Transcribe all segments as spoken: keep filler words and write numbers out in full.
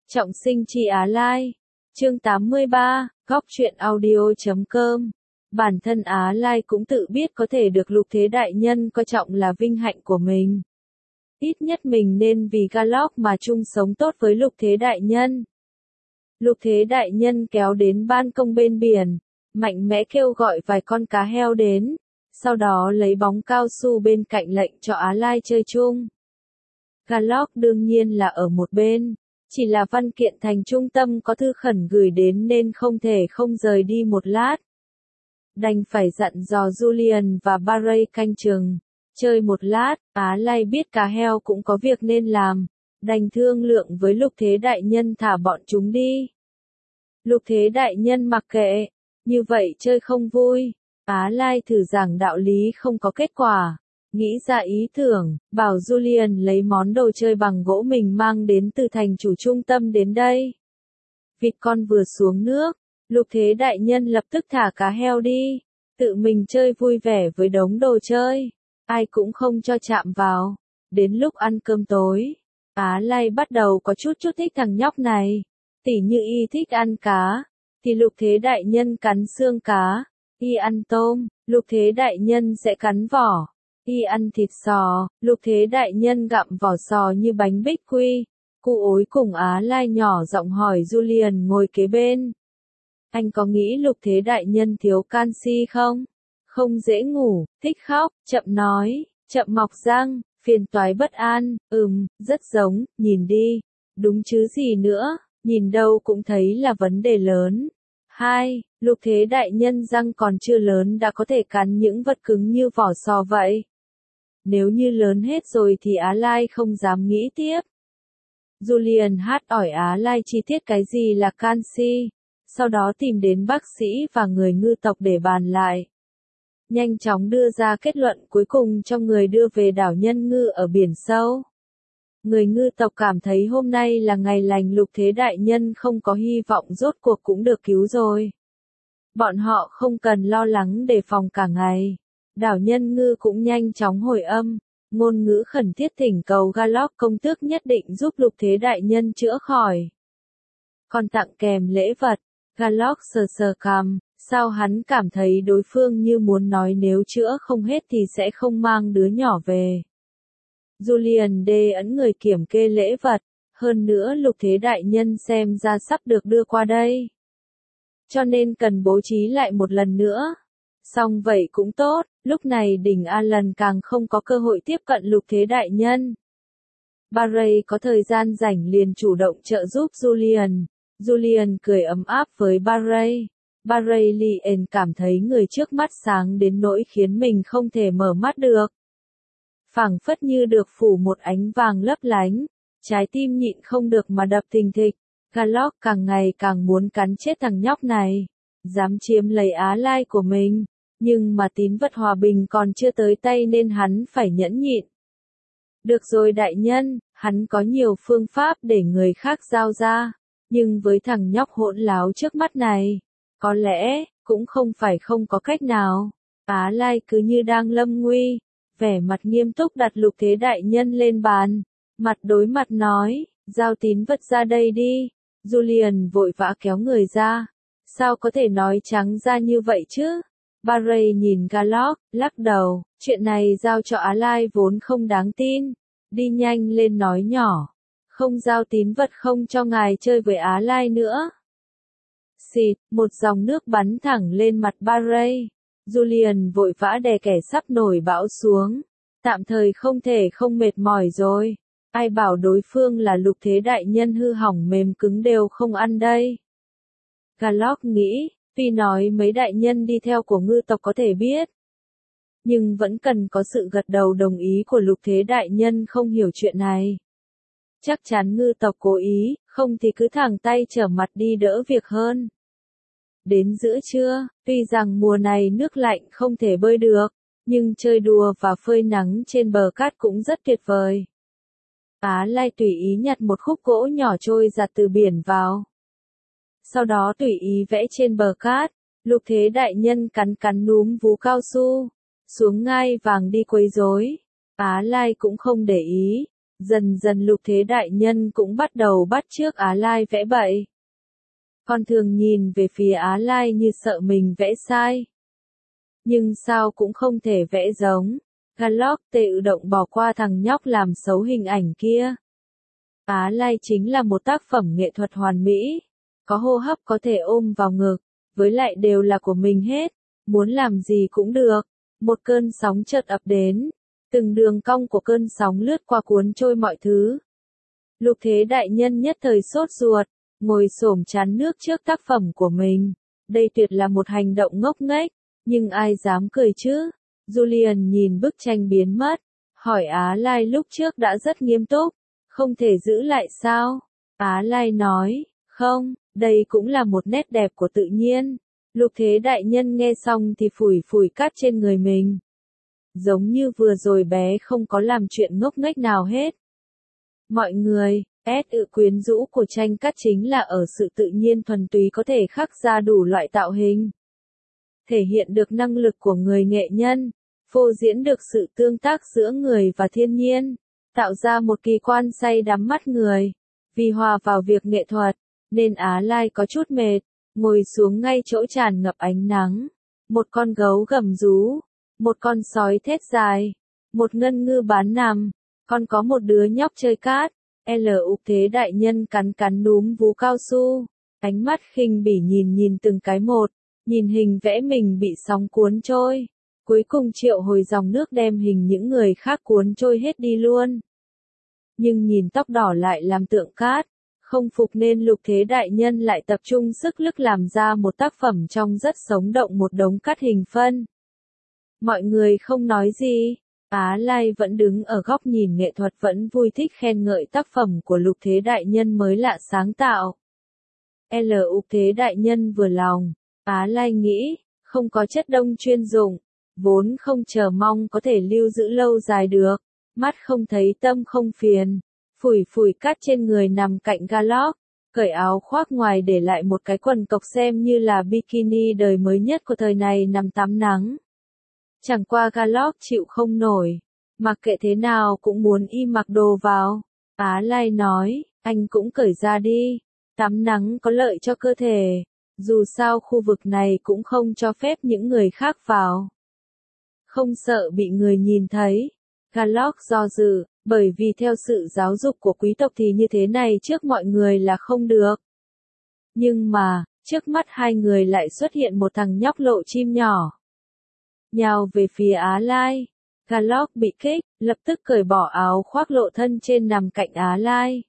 Trọng sinh chi Á Lai. Chương tám mươi ba, góc truyện audio chấm com. Bản thân Á Lai cũng tự biết có thể được Lục Thế Đại Nhân coi trọng là vinh hạnh của mình. Ít nhất mình nên vì Galok mà chung sống tốt với Lục Thế Đại Nhân. Lục Thế Đại Nhân kéo đến ban công bên biển, mạnh mẽ kêu gọi vài con cá heo đến, sau đó lấy bóng cao su bên cạnh lệnh cho Á Lai chơi chung. Galok đương nhiên là ở một bên, chỉ là văn kiện thành trung tâm có thư khẩn gửi đến nên không thể không rời đi một lát. Đành phải dặn dò Julian và Barry canh chừng, chơi một lát. Á Lai biết cá heo cũng có việc nên làm, đành thương lượng với Lục Thế Đại Nhân thả bọn chúng đi. Lục Thế Đại Nhân mặc kệ, như vậy chơi không vui. Á Lai thử giảng đạo lý không có kết quả, nghĩ ra ý tưởng, bảo Julian lấy món đồ chơi bằng gỗ mình mang đến từ thành chủ trung tâm đến đây. Vịt con vừa xuống nước, Lục Thế Đại Nhân lập tức thả cá heo đi, tự mình chơi vui vẻ với đống đồ chơi, ai cũng không cho chạm vào. Đến lúc ăn cơm tối, Á Lai bắt đầu có chút chút thích thằng nhóc này, tỉ như y thích ăn cá, thì Lục Thế Đại Nhân cắn xương cá, y ăn tôm, Lục Thế Đại Nhân sẽ cắn vỏ. Y ăn thịt sò, Lục Thế Đại Nhân gặm vỏ sò như bánh bích quy. Cụ ối cùng Á Lai nhỏ giọng hỏi Julian ngồi kế bên. Anh có nghĩ Lục Thế Đại Nhân thiếu canxi không? Không dễ ngủ, thích khóc, chậm nói, chậm mọc răng, phiền toái bất an, ừm, rất giống, nhìn đi. Đúng chứ gì nữa, nhìn đâu cũng thấy là vấn đề lớn. Hai, Lục Thế Đại Nhân răng còn chưa lớn đã có thể cắn những vật cứng như vỏ sò vậy. Nếu như lớn hết rồi thì Á Lai không dám nghĩ tiếp. Julian hát hỏi Á Lai chi tiết cái gì là canxi, sau đó tìm đến bác sĩ và người ngư tộc để bàn lại. Nhanh chóng đưa ra kết luận cuối cùng cho người đưa về đảo Nhân Ngư ở biển sâu. Người ngư tộc cảm thấy hôm nay là ngày lành, Lục Thế Đại Nhân không có hy vọng rốt cuộc cũng được cứu rồi. Bọn họ không cần lo lắng đề phòng cả ngày. Đảo Nhân Ngư cũng nhanh chóng hồi âm, ngôn ngữ khẩn thiết thỉnh cầu Galok công tước nhất định giúp Lục Thế Đại Nhân chữa khỏi. Còn tặng kèm lễ vật, Galok sờ sờ cằm, sao hắn cảm thấy đối phương như muốn nói nếu chữa không hết thì sẽ không mang đứa nhỏ về. Julian đê ấn người kiểm kê lễ vật, hơn nữa Lục Thế Đại Nhân xem ra sắp được đưa qua đây. Cho nên cần bố trí lại một lần nữa. Xong vậy cũng tốt, lúc này đỉnh Alan càng không có cơ hội tiếp cận Lục Thế Đại Nhân. Barry có thời gian rảnh liền chủ động trợ giúp Julian. Julian cười ấm áp với Barry. Barry liền cảm thấy người trước mắt sáng đến nỗi khiến mình không thể mở mắt được. Phảng phất như được phủ một ánh vàng lấp lánh, trái tim nhịn không được mà đập thình thịch. Galok càng ngày càng muốn cắn chết thằng nhóc này, dám chiếm lấy Á Lai của mình, nhưng mà tín vật hòa bình còn chưa tới tay nên hắn phải nhẫn nhịn. Được rồi đại nhân, hắn có nhiều phương pháp để người khác giao ra, nhưng với thằng nhóc hỗn láo trước mắt này, có lẽ, cũng không phải không có cách nào. Á Lai cứ như đang lâm nguy, vẻ mặt nghiêm túc đặt Lục Thế Đại Nhân lên bàn, mặt đối mặt nói, giao tín vật ra đây đi. Julian vội vã kéo người ra, sao có thể nói trắng ra như vậy chứ? Barry nhìn Galok, lắc đầu, chuyện này giao cho Á Lai vốn không đáng tin, đi nhanh lên nói nhỏ, không giao tín vật không cho ngài chơi với Á Lai nữa. Xịt, một dòng nước bắn thẳng lên mặt Barry. Julian vội vã đè kẻ sắp nổi bão xuống, tạm thời không thể không mệt mỏi rồi. Ai bảo đối phương là Lục Thế Đại Nhân hư hỏng mềm cứng đều không ăn đây. Galok nghĩ, tuy nói mấy đại nhân đi theo của ngư tộc có thể biết, nhưng vẫn cần có sự gật đầu đồng ý của Lục Thế Đại Nhân không hiểu chuyện này. Chắc chắn ngư tộc cố ý, không thì cứ thẳng tay trở mặt đi đỡ việc hơn. Đến giữa trưa, tuy rằng mùa này nước lạnh không thể bơi được, nhưng chơi đùa và phơi nắng trên bờ cát cũng rất tuyệt vời. Á Lai tùy ý nhặt một khúc gỗ nhỏ trôi giặt từ biển vào. Sau đó tùy ý vẽ trên bờ cát, Lục Thế Đại Nhân cắn cắn núm vú cao su, xuống ngai vàng đi quấy rối. Á Lai cũng không để ý, Dần dần Lục Thế Đại Nhân cũng bắt đầu bắt chước Á Lai vẽ bậy. Con thường nhìn về phía Á Lai như sợ mình vẽ sai. Nhưng sao cũng không thể vẽ giống. Galloc tự động bỏ qua thằng nhóc làm xấu hình ảnh kia. Á Lai chính là một tác phẩm nghệ thuật hoàn mỹ. Có hô hấp có thể ôm vào ngực, với lại đều là của mình hết. Muốn làm gì cũng được. Một cơn sóng chợt ập đến. Từng đường cong của cơn sóng lướt qua cuốn trôi mọi thứ. Lục Thế Đại Nhân nhất thời sốt ruột, ngồi xổm chán nước trước tác phẩm của mình. Đây tuyệt là một hành động ngốc nghếch, nhưng ai dám cười chứ? Julian nhìn bức tranh biến mất, hỏi Á Lai lúc trước đã rất nghiêm túc, không thể giữ lại sao? Á Lai nói, không, đây cũng là một nét đẹp của tự nhiên. Lục Thế Đại Nhân nghe xong thì phủi phủi cát trên người mình. Giống như vừa rồi bé không có làm chuyện ngốc nghếch nào hết. Mọi người, sự quyến rũ của tranh cát chính là ở sự tự nhiên thuần túy có thể khắc ra đủ loại tạo hình. Thể hiện được năng lực của người nghệ nhân, phô diễn được sự tương tác giữa người và thiên nhiên, tạo ra một kỳ quan say đắm mắt người. Vì hòa vào việc nghệ thuật, nên Á Lai có chút mệt, ngồi xuống ngay chỗ tràn ngập ánh nắng. Một con gấu gầm rú, một con sói thét dài, một ngân ngư bán nằm, còn có một đứa nhóc chơi cát. Lục Thế Đại Nhân cắn cắn núm vú cao su, ánh mắt khinh bỉ nhìn nhìn từng cái một, nhìn hình vẽ mình bị sóng cuốn trôi, cuối cùng triệu hồi dòng nước đem hình những người khác cuốn trôi hết đi luôn. Nhưng nhìn tóc đỏ lại làm tượng cát, không phục nên Lục Thế Đại Nhân lại tập trung sức lực làm ra một tác phẩm trông rất sống động, một đống cát hình phân. Mọi người không nói gì. Á Lai vẫn đứng ở góc nhìn nghệ thuật, vẫn vui thích khen ngợi tác phẩm của Lục Thế Đại Nhân mới lạ sáng tạo. Lục Thế Đại Nhân vừa lòng, Á Lai nghĩ, không có chất đông chuyên dụng, vốn không chờ mong có thể lưu giữ lâu dài được, mắt không thấy tâm không phiền, phủi phủi cát trên người nằm cạnh Galloc, cởi áo khoác ngoài để lại một cái quần cộc xem như là bikini đời mới nhất của thời này nằm tắm nắng. Chẳng qua Galloc chịu không nổi, mặc kệ thế nào cũng muốn y mặc đồ vào. Á Lai nói, anh cũng cởi ra đi, tắm nắng có lợi cho cơ thể, dù sao khu vực này cũng không cho phép những người khác vào. Không sợ bị người nhìn thấy. Galloc do dự, bởi vì theo sự giáo dục của quý tộc thì như thế này trước mọi người là không được. Nhưng mà, trước mắt hai người lại xuất hiện một thằng nhóc lộ chim nhỏ. Nhào về phía Á Lai. Galloc bị kích, lập tức cởi bỏ áo khoác lộ thân trên nằm cạnh Á Lai.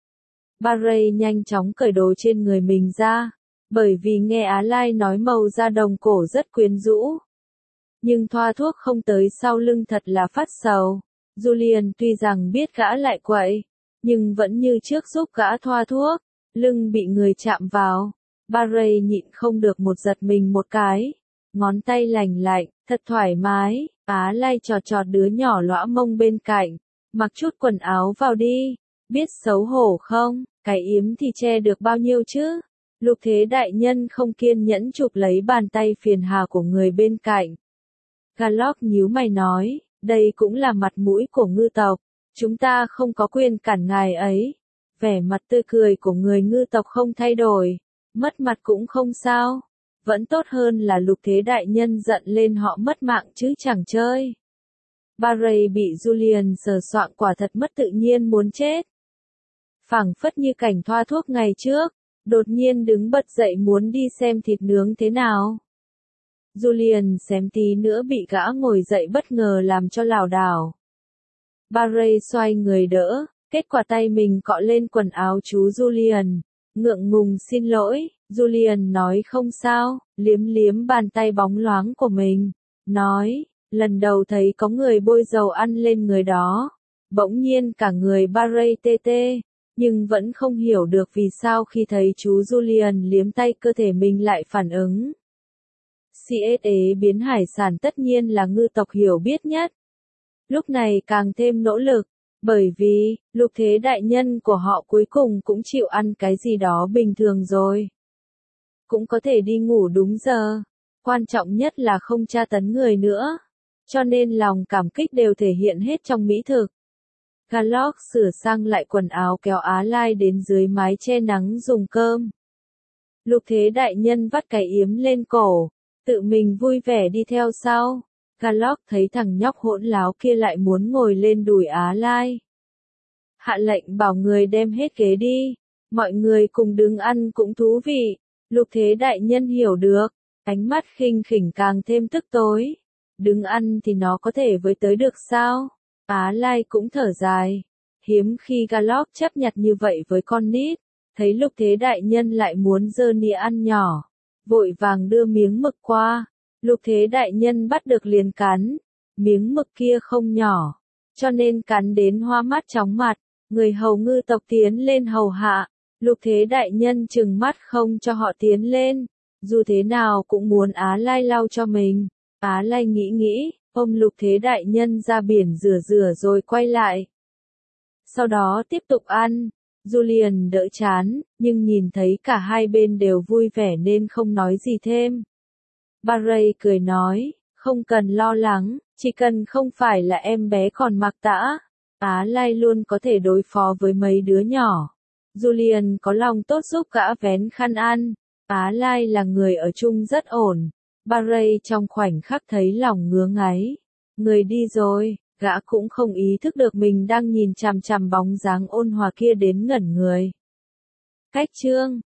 Barry nhanh chóng cởi đồ trên người mình ra, bởi vì nghe Á Lai nói màu da đồng cổ rất quyến rũ. Nhưng thoa thuốc không tới sau lưng thật là phát sầu. Julian tuy rằng biết gã lại quậy, nhưng vẫn như trước giúp gã thoa thuốc, lưng bị người chạm vào. Barry nhịn không được một giật mình một cái. Ngón tay lành lạnh, thật thoải mái. Á Lai chọt chọt đứa nhỏ lõa mông bên cạnh, mặc chút quần áo vào đi, biết xấu hổ không, cái yếm thì che được bao nhiêu chứ. Lục Thế Đại Nhân không kiên nhẫn chụp lấy bàn tay phiền hà của người bên cạnh. Galloc nhíu mày nói, đây cũng là mặt mũi của ngư tộc, chúng ta không có quyền cản ngài ấy. Vẻ mặt tươi cười của người ngư tộc không thay đổi, mất mặt cũng không sao. Vẫn tốt hơn là Lục Thế Đại Nhân giận lên họ mất mạng chứ chẳng chơi. Barry bị Julian sờ soạng quả thật mất tự nhiên muốn chết. Phảng phất như cảnh thoa thuốc ngày trước, đột nhiên đứng bật dậy muốn đi xem thịt nướng thế nào. Julian xém tí nữa bị gã ngồi dậy bất ngờ làm cho lảo đảo. Barry xoay người đỡ, kết quả tay mình cọ lên quần áo chú Julian, ngượng ngùng xin lỗi. Julian nói không sao, liếm liếm bàn tay bóng loáng của mình, nói, lần đầu thấy có người bôi dầu ăn lên người đó. Bỗng nhiên cả người Barry tê tê, nhưng vẫn không hiểu được vì sao khi thấy chú Julian liếm tay cơ thể mình lại phản ứng. xê ét a biến hải sản tất nhiên là ngư tộc hiểu biết nhất. Lúc này càng thêm nỗ lực, bởi vì, Lục Thế Đại Nhân của họ cuối cùng cũng chịu ăn cái gì đó bình thường rồi. Cũng có thể đi ngủ đúng giờ. Quan trọng nhất là không tra tấn người nữa. Cho nên lòng cảm kích đều thể hiện hết trong mỹ thực. Garlock sửa sang lại quần áo kéo Á Lai đến dưới mái che nắng dùng cơm. Lục Thế đại nhân vắt cái yếm lên cổ, tự mình vui vẻ đi theo sau. Garlock thấy thằng nhóc hỗn láo kia lại muốn ngồi lên đùi Á Lai. Hạ lệnh bảo người đem hết ghế đi, mọi người cùng đứng ăn cũng thú vị. Lục Thế đại nhân hiểu được, ánh mắt khinh khỉnh càng thêm tức tối. Đứng ăn thì nó có thể với tới được sao? Á Lai cũng thở dài. Hiếm khi Garlock chấp nhặt như vậy với con nít, thấy Lục Thế đại nhân lại muốn giơ nĩa ăn nhỏ, vội vàng đưa miếng mực qua. Lục Thế đại nhân bắt được liền cắn, miếng mực kia không nhỏ, cho nên cắn đến hoa mắt chóng mặt. Người hầu ngư tộc tiến lên hầu hạ, Lục Thế đại nhân trừng mắt không cho họ tiến lên, dù thế nào cũng muốn Á Lai lau cho mình. Á Lai nghĩ nghĩ, ôm Lục Thế đại nhân ra biển rửa rửa rồi quay lại. Sau đó tiếp tục ăn. Julian đỡ chán, nhưng nhìn thấy cả hai bên đều vui vẻ nên không nói gì thêm. Barry cười nói, không cần lo lắng, chỉ cần không phải là em bé còn mặc tã, Á Lai luôn có thể đối phó với mấy đứa nhỏ. Julian có lòng tốt giúp gã vén khăn ăn. Á Lai là người ở chung rất ổn. Barry trong khoảnh khắc thấy lòng ngứa ngáy. Người đi rồi, gã cũng không ý thức được mình đang nhìn chằm chằm bóng dáng ôn hòa kia đến ngẩn người. Cách chương